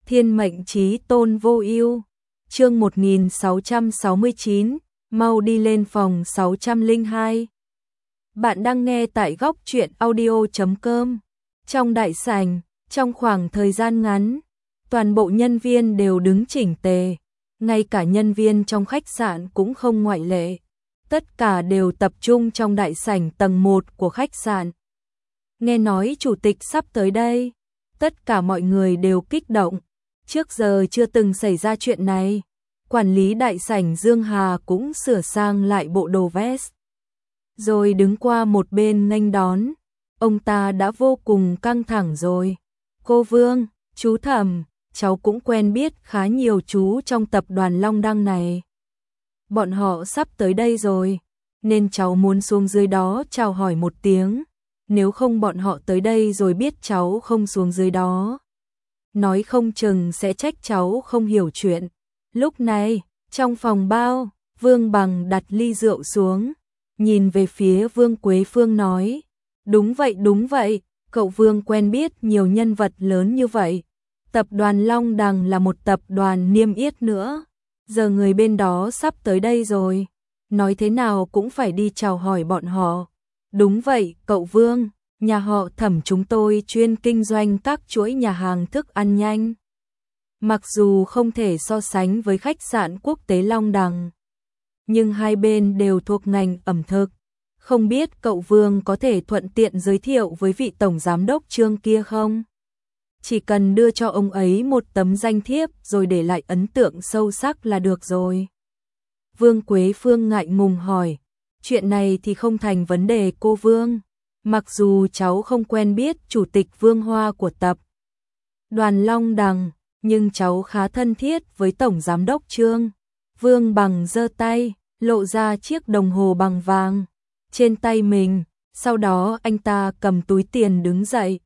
Thiên mệnh chí tôn vô ưu. Chương 1669, mau đi lên phòng 602. Bạn đang nghe tại góc truyện audio.com. Trong đại sảnh, trong khoảng thời gian ngắn, toàn bộ nhân viên đều đứng chỉnh tề, ngay cả nhân viên trong khách sạn cũng không ngoại lệ. Tất cả đều tập trung trong đại sảnh tầng 1 của khách sạn. Nghe nói chủ tịch sắp tới đây, tất cả mọi người đều kích động. Trước giờ chưa từng xảy ra chuyện này. Quản lý đại sảnh Dương Hà cũng sửa sang lại bộ đồ vest, rồi đứng qua một bên nghênh đón. Ông ta đã vô cùng căng thẳng rồi. Cô Vương, chú Thẩm, cháu cũng quen biết khá nhiều chú trong tập đoàn Long Đăng này. Bọn họ sắp tới đây rồi, nên cháu muốn xuống dưới đó chào hỏi một tiếng. Nếu không bọn họ tới đây rồi biết cháu không xuống dưới đó, nói không chừng sẽ trách cháu không hiểu chuyện. Lúc này, trong phòng bao, Vương Bằng đặt ly rượu xuống, nhìn về phía Vương Quế Phương nói, đúng vậy, cậu Vương quen biết nhiều nhân vật lớn như vậy. Tập đoàn Long Đằng là một tập đoàn niêm yết nữa, giờ người bên đó sắp tới đây rồi, nói thế nào cũng phải đi chào hỏi bọn họ. Đúng vậy, cậu Vương, nhà họ Thẩm chúng tôi chuyên kinh doanh các chuỗi nhà hàng thức ăn nhanh. Mặc dù không thể so sánh với khách sạn quốc tế Long Đằng, nhưng hai bên đều thuộc ngành ẩm thực. Không biết cậu Vương có thể thuận tiện giới thiệu với vị tổng giám đốc Trương kia không? Chỉ cần đưa cho ông ấy một tấm danh thiếp rồi để lại ấn tượng sâu sắc là được rồi. Vương Quế Phương ngại ngùng hỏi, chuyện này thì không thành vấn đề cô Vương. Mặc dù cháu không quen biết chủ tịch Vương Hoa của tập đoàn Long Đằng, nhưng cháu khá thân thiết với tổng giám đốc Trương. Vương Bằng giơ tay, lộ ra chiếc đồng hồ bằng vàng trên tay mình, sau đó anh ta cầm túi tiền đứng dậy.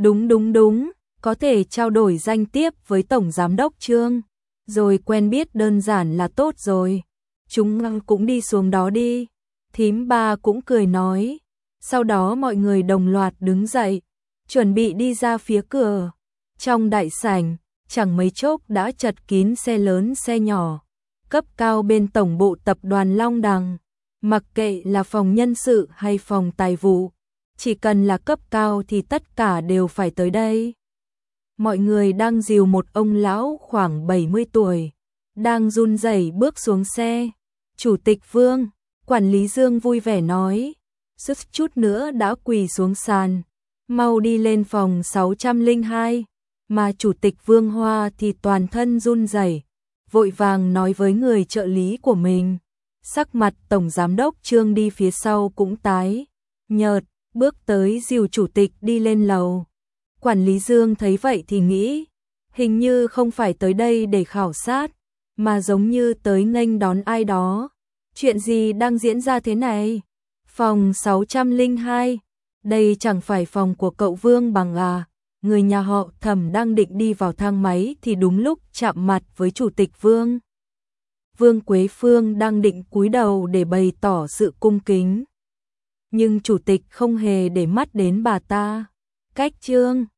Đúng, có thể trao đổi danh tiếp với tổng giám đốc Trương, rồi quen biết đơn giản là tốt rồi. Chúng cũng đi xuống đó đi. Thím Ba cũng cười nói. Sau đó mọi người đồng loạt đứng dậy, chuẩn bị đi ra phía cửa. Trong đại sảnh, chẳng mấy chốc đã chật kín xe lớn xe nhỏ, cấp cao bên tổng bộ tập đoàn Long Đằng. Mặc kệ là phòng nhân sự hay phòng tài vụ, chỉ cần là cấp cao thì tất cả đều phải tới đây. Mọi người đang dìu một ông lão khoảng 70 tuổi, đang run rẩy bước xuống xe. Chủ tịch Vương, quản lý Dương vui vẻ nói, suýt chút nữa đã quỳ xuống sàn, mau đi lên phòng 602. Mà chủ tịch Vương Hoa thì toàn thân run rẩy, vội vàng nói với người trợ lý của mình. Sắc mặt tổng giám đốc Trương đi phía sau cũng tái nhợt, bước tới dìu chủ tịch đi lên lầu. Quản lý Dương thấy vậy thì nghĩ, hình như không phải tới đây để khảo sát, mà giống như tới nghênh đón ai đó. Chuyện gì đang diễn ra thế này? Phòng 602, đây chẳng phải phòng của cậu Vương Bằng à? Người nhà họ Thẩm đang định đi vào thang máy thì đúng lúc chạm mặt với chủ tịch Vương. Vương Quế Phương đang định cúi đầu để bày tỏ sự cung kính, nhưng chủ tịch không hề để mắt đến bà ta. Cách Trương